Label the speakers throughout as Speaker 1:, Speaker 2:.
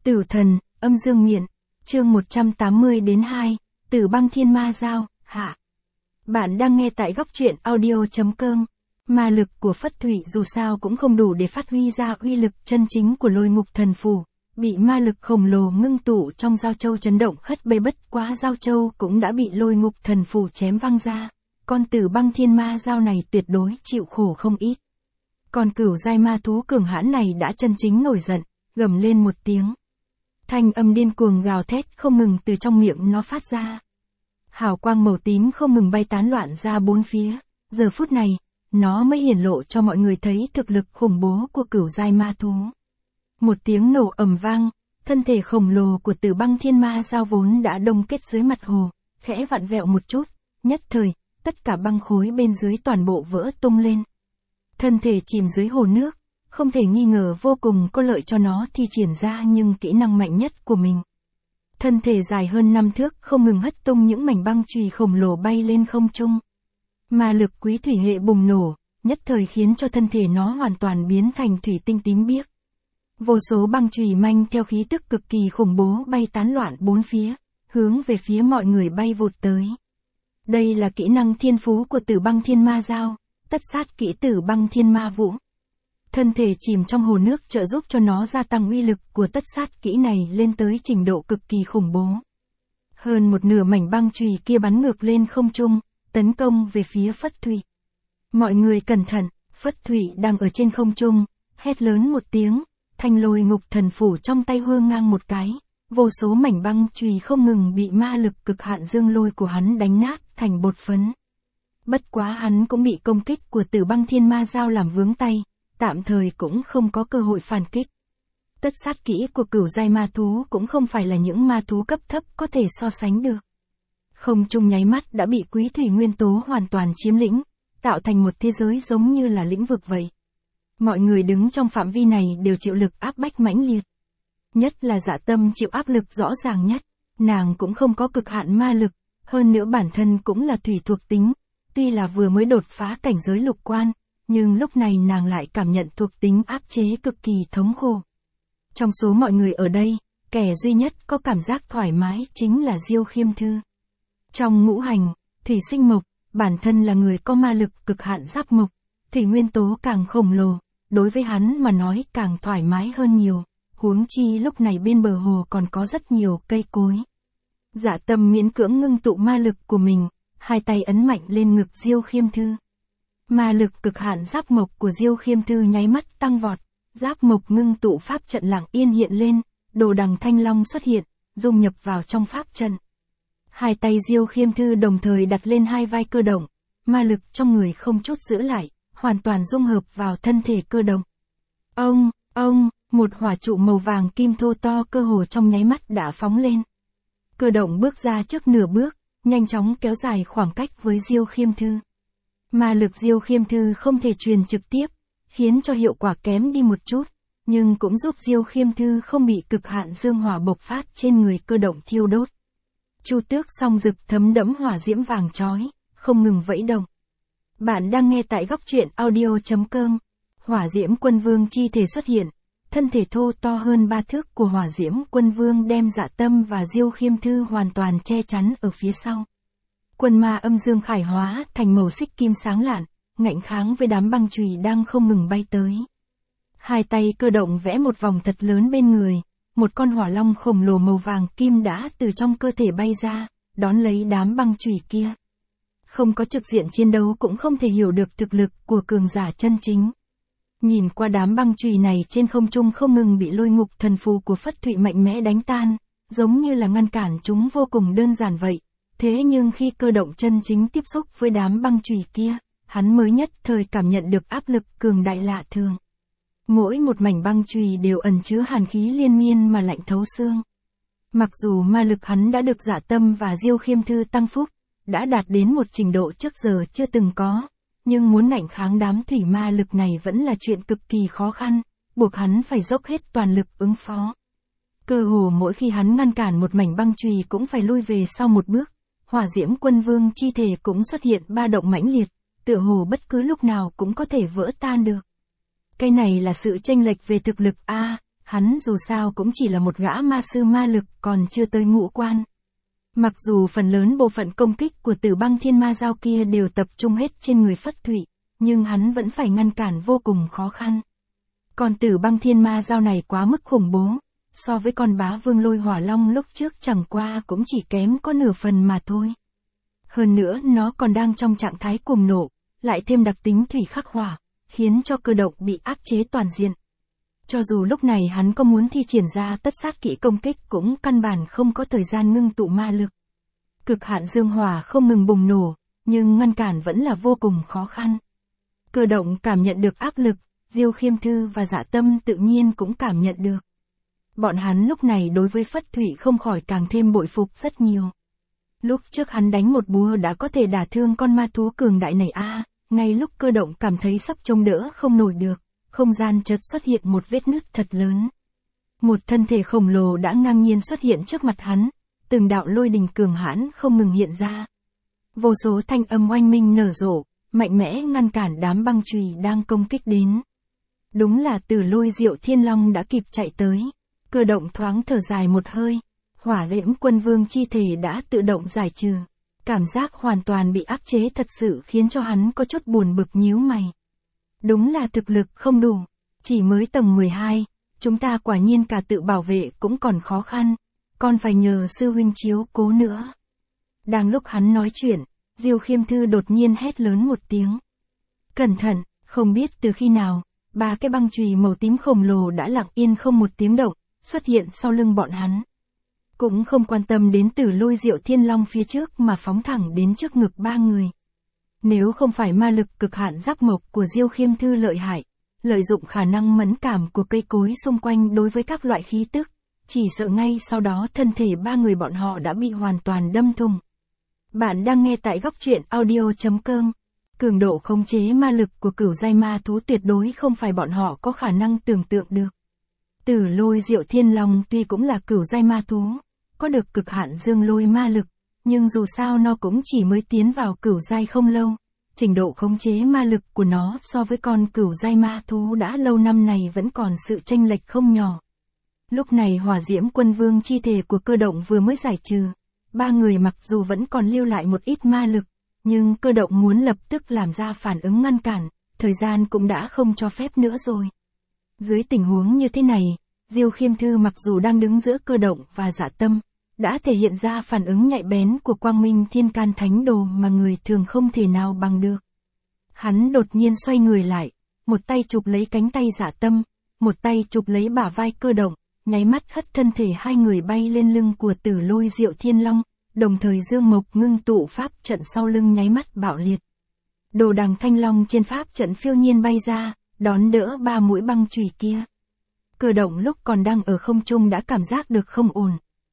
Speaker 1: Tử thần, âm dương miện, chương 180-2, Tử băng thiên ma giao, hạ. Bạn đang nghe tại góc truyện audio.com. Ma lực của Phất Thụy dù sao cũng không đủ để phát huy ra uy lực chân chính của Lôi Ngục Thần Phù, bị ma lực khổng lồ ngưng tụ trong Giao Châu chấn động hất bay, bất quá Giao Châu cũng đã bị Lôi Ngục Thần Phù chém văng ra. Con Tử băng thiên ma giao này tuyệt đối chịu khổ không ít. Con cửu giai ma thú cường hãn này đã chân chính nổi giận, gầm lên một tiếng. Thanh âm điên cuồng gào thét không ngừng từ trong miệng nó phát ra. Hào quang màu tím không ngừng bay tán loạn ra bốn phía, giờ phút này, nó mới hiển lộ cho mọi người thấy thực lực khủng bố của cửu giai ma thú. Một tiếng nổ ầm vang, thân thể khổng lồ của Tử băng thiên ma giao vốn đã đông kết dưới mặt hồ, khẽ vặn vẹo một chút, nhất thời, tất cả băng khối bên dưới toàn bộ vỡ tung lên. Thân thể chìm dưới hồ nước, không thể nghi ngờ vô cùng có lợi cho nó thi triển ra nhưng kỹ năng mạnh nhất của mình. Thân thể dài hơn 5 thước không ngừng hất tung những mảnh băng chùy khổng lồ bay lên không trung. Ma lực quý thủy hệ bùng nổ, nhất thời khiến cho thân thể nó hoàn toàn biến thành thủy tinh tím biếc. Vô số băng chùy manh theo khí tức cực kỳ khủng bố bay tán loạn bốn phía, hướng về phía mọi người bay vụt tới. Đây là kỹ năng thiên phú của Tử băng thiên ma giao, tất sát kỹ Tử băng thiên ma vũ. Thân thể chìm trong hồ nước trợ giúp cho nó gia tăng uy lực của tất sát kỹ này lên tới trình độ cực kỳ khủng bố. Hơn một nửa mảnh băng chùy kia bắn ngược lên không trung, tấn công về phía Phất Thụy. Mọi người cẩn thận, Phất Thụy đang ở trên không trung, hét lớn một tiếng, thanh Lôi Ngục Thần Phủ trong tay hơ ngang một cái, vô số mảnh băng chùy không ngừng bị ma lực cực hạn dương lôi của hắn đánh nát thành bột phấn. Bất quá hắn cũng bị công kích của Tử băng thiên ma giao làm vướng tay, tạm thời cũng không có cơ hội phản kích. Tất sát kỹ của cửu giai ma thú cũng không phải là những ma thú cấp thấp có thể so sánh được. Không trung nháy mắt đã bị quý thủy nguyên tố hoàn toàn chiếm lĩnh, tạo thành một thế giới giống như là lĩnh vực vậy. Mọi người đứng trong phạm vi này đều chịu lực áp bách mãnh liệt. Nhất là Dạ Tâm chịu áp lực rõ ràng nhất, nàng cũng không có cực hạn ma lực, hơn nữa bản thân cũng là thủy thuộc tính, tuy là vừa mới đột phá cảnh giới lục quan, nhưng lúc này nàng lại cảm nhận thuộc tính áp chế cực kỳ thống khổ. Trong số mọi người ở đây, kẻ duy nhất có cảm giác thoải mái chính là Diêu Khiêm Thư. Trong ngũ hành, thủy sinh mộc, bản thân là người có ma lực cực hạn giáp mộc, thủy nguyên tố càng khổng lồ, đối với hắn mà nói càng thoải mái hơn nhiều, huống chi lúc này bên bờ hồ còn có rất nhiều cây cối. Dạ Tâm miễn cưỡng ngưng tụ ma lực của mình, hai tay ấn mạnh lên ngực Diêu Khiêm Thư. Ma lực cực hạn giáp mộc của Diêu Khiêm Thư nháy mắt tăng vọt, giáp mộc ngưng tụ pháp trận lặng yên hiện lên, đồ đằng thanh long xuất hiện, dung nhập vào trong pháp trận. Hai tay Diêu Khiêm Thư đồng thời đặt lên hai vai Cơ Động, ma lực trong người không chút giữ lại, hoàn toàn dung hợp vào thân thể Cơ Động. Ông, một hỏa trụ màu vàng kim thô to cơ hồ trong nháy mắt đã phóng lên. Cơ Động bước ra trước nửa bước, nhanh chóng kéo dài khoảng cách với Diêu Khiêm Thư. Ma lực Diêu Khiêm Thư không thể truyền trực tiếp, khiến cho hiệu quả kém đi một chút, nhưng cũng giúp Diêu Khiêm Thư không bị cực hạn dương hỏa bộc phát trên người Cơ Động thiêu đốt. Chu tước song rực thấm đẫm hỏa diễm vàng chói, không ngừng vẫy động. Bạn đang nghe tại góc truyện audio.com. Hỏa diễm quân vương chi thể xuất hiện, thân thể thô to hơn 3 thước của hỏa diễm quân vương đem Dạ Tâm và Diêu Khiêm Thư hoàn toàn che chắn ở phía sau. Quân ma âm dương khải hóa thành màu xích kim sáng lạn, ngạnh kháng với đám băng chùy đang không ngừng bay tới. Hai tay Cơ Động vẽ một vòng thật lớn bên người, một con hỏa long khổng lồ màu vàng kim đã từ trong cơ thể bay ra, đón lấy đám băng chùy kia. Không có trực diện chiến đấu cũng không thể hiểu được thực lực của cường giả chân chính. Nhìn qua đám băng chùy này trên không trung không ngừng bị Lôi Ngục Thần Phù của Phất Thụy mạnh mẽ đánh tan, giống như là ngăn cản chúng vô cùng đơn giản vậy. Thế nhưng khi Cơ Động chân chính tiếp xúc với đám băng chùy kia, hắn mới nhất thời cảm nhận được áp lực cường đại lạ thường. Mỗi một mảnh băng chùy đều ẩn chứa hàn khí liên miên mà lạnh thấu xương. Mặc dù ma lực hắn đã được Dạ Tâm và Diêu Khiêm Thư tăng phúc, đã đạt đến một trình độ trước giờ chưa từng có, nhưng muốn ngạnh kháng đám thủy ma lực này vẫn là chuyện cực kỳ khó khăn, buộc hắn phải dốc hết toàn lực ứng phó. Cơ hồ mỗi khi hắn ngăn cản một mảnh băng chùy cũng phải lui về sau một bước. Hỏa diễm quân vương chi thể cũng xuất hiện ba động mãnh liệt, tựa hồ bất cứ lúc nào cũng có thể vỡ tan được. Cái này là sự chênh lệch về thực lực a, hắn dù sao cũng chỉ là một gã ma sư ma lực còn chưa tới ngũ quan. Mặc dù phần lớn bộ phận công kích của Tử Băng Thiên Ma Dao kia đều tập trung hết trên người Phất Thụy, nhưng hắn vẫn phải ngăn cản vô cùng khó khăn. Còn Tử Băng Thiên Ma Dao này quá mức khủng bố, so với con bá vương lôi hỏa long lúc trước chẳng qua cũng chỉ kém có nửa phần mà thôi. Hơn nữa nó còn đang trong trạng thái cuồng nộ, lại thêm đặc tính thủy khắc hỏa, khiến cho Cơ Động bị áp chế toàn diện. Cho dù lúc này hắn có muốn thi triển ra tất sát kỹ công kích cũng căn bản không có thời gian ngưng tụ ma lực. Cực hạn dương hỏa không ngừng bùng nổ, nhưng ngăn cản vẫn là vô cùng khó khăn. Cơ Động cảm nhận được áp lực, Diêu Khiêm Thư và Dạ Tâm tự nhiên cũng cảm nhận được. Bọn hắn lúc này đối với Phất Thụy không khỏi càng thêm bội phục rất nhiều. Lúc trước hắn đánh một búa đã có thể đả thương con ma thú cường đại này ngay lúc Cơ Động cảm thấy sắp chống đỡ không nổi được, không gian chợt xuất hiện một vết nứt thật lớn. Một thân thể khổng lồ đã ngang nhiên xuất hiện trước mặt hắn, từng đạo lôi đình cường hãn không ngừng hiện ra. Vô số thanh âm oanh minh nở rộ, mạnh mẽ ngăn cản đám băng chùy đang công kích đến. Đúng là Tử Lôi Diệu Thiên Long đã kịp chạy tới. Cơ Động thoáng thở dài một hơi, Hỏa Diễm Quân Vương chi thể đã tự động giải trừ. Cảm giác hoàn toàn bị áp chế thật sự khiến cho hắn có chút buồn bực nhíu mày. Đúng là thực lực không đủ, chỉ mới tầng 12, chúng ta quả nhiên cả tự bảo vệ cũng còn khó khăn, còn phải nhờ sư huynh chiếu cố nữa. Đang lúc hắn nói chuyện, Diêu Khiêm Thư đột nhiên hét lớn một tiếng. Cẩn thận, không biết từ khi nào, 3 cái băng chùy màu tím khổng lồ đã lặng yên không một tiếng động, xuất hiện sau lưng bọn hắn. Cũng không quan tâm đến Tử Lôi Diệu Thiên Long phía trước mà phóng thẳng đến trước ngực 3 người. Nếu không phải ma lực cực hạn giáp mộc của Diêu Khiêm Thư lợi hại, lợi dụng khả năng mẫn cảm của cây cối xung quanh đối với các loại khí tức, chỉ sợ ngay sau đó thân thể 3 người bọn họ đã bị hoàn toàn đâm thủng. Bạn đang nghe tại Góc Truyện Audio.com. Cường độ khống chế ma lực của cửu giai ma thú tuyệt đối không phải bọn họ có khả năng tưởng tượng được. Tử Lôi Diệu Thiên Long tuy cũng là cửu giai ma thú, có được cực hạn dương lôi ma lực, nhưng dù sao nó cũng chỉ mới tiến vào cửu giai không lâu. Trình độ khống chế ma lực của nó so với con cửu giai ma thú đã lâu năm này vẫn còn sự chênh lệch không nhỏ. Lúc này Hỏa Diễm Quân Vương chi thể của Cơ Động vừa mới giải trừ, 3 người mặc dù vẫn còn lưu lại một ít ma lực, nhưng Cơ Động muốn lập tức làm ra phản ứng ngăn cản, thời gian cũng đã không cho phép nữa rồi. Dưới tình huống như thế này, Diêu Khiêm Thư mặc dù đang đứng giữa Cơ Động và Dạ Tâm, đã thể hiện ra phản ứng nhạy bén của Quang Minh Thiên Can Thánh Đồ mà người thường không thể nào bằng được. Hắn đột nhiên xoay người lại, một tay chụp lấy cánh tay Dạ Tâm, một tay chụp lấy bả vai Cơ Động, nháy mắt hất thân thể hai người bay lên lưng của Tử Lôi Diệu Thiên Long, đồng thời dương mộc ngưng tụ pháp trận sau lưng nháy mắt bạo liệt. Đồ đằng thanh long trên pháp trận phiêu nhiên bay ra, đón đỡ 3 mũi băng chùy kia. Cơ Động lúc còn đang ở không trung đã cảm giác được không ổn.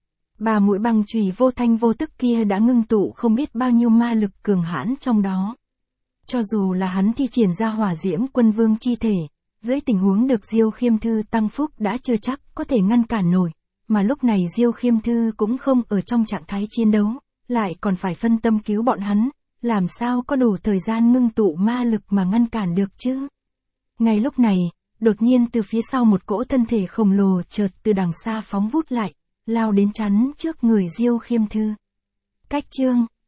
Speaker 1: 3 mũi băng chùy vô thanh vô tức kia đã ngưng tụ không biết bao nhiêu ma lực cường hãn trong đó. Cho dù là hắn thi triển ra Hỏa Diễm Quân Vương chi thể, dưới tình huống được Diêu Khiêm Thư tăng phúc đã chưa chắc có thể ngăn cản nổi, mà lúc này Diêu Khiêm Thư cũng không ở trong trạng thái chiến đấu, lại còn phải phân tâm cứu bọn hắn, làm sao có đủ thời gian ngưng tụ ma lực mà ngăn cản được chứ. Ngay lúc này, đột nhiên từ phía sau một cỗ thân thể khổng lồ chợt từ đằng xa phóng vút lại, lao đến chắn trước người Diêu Khiêm Thư. Cách chương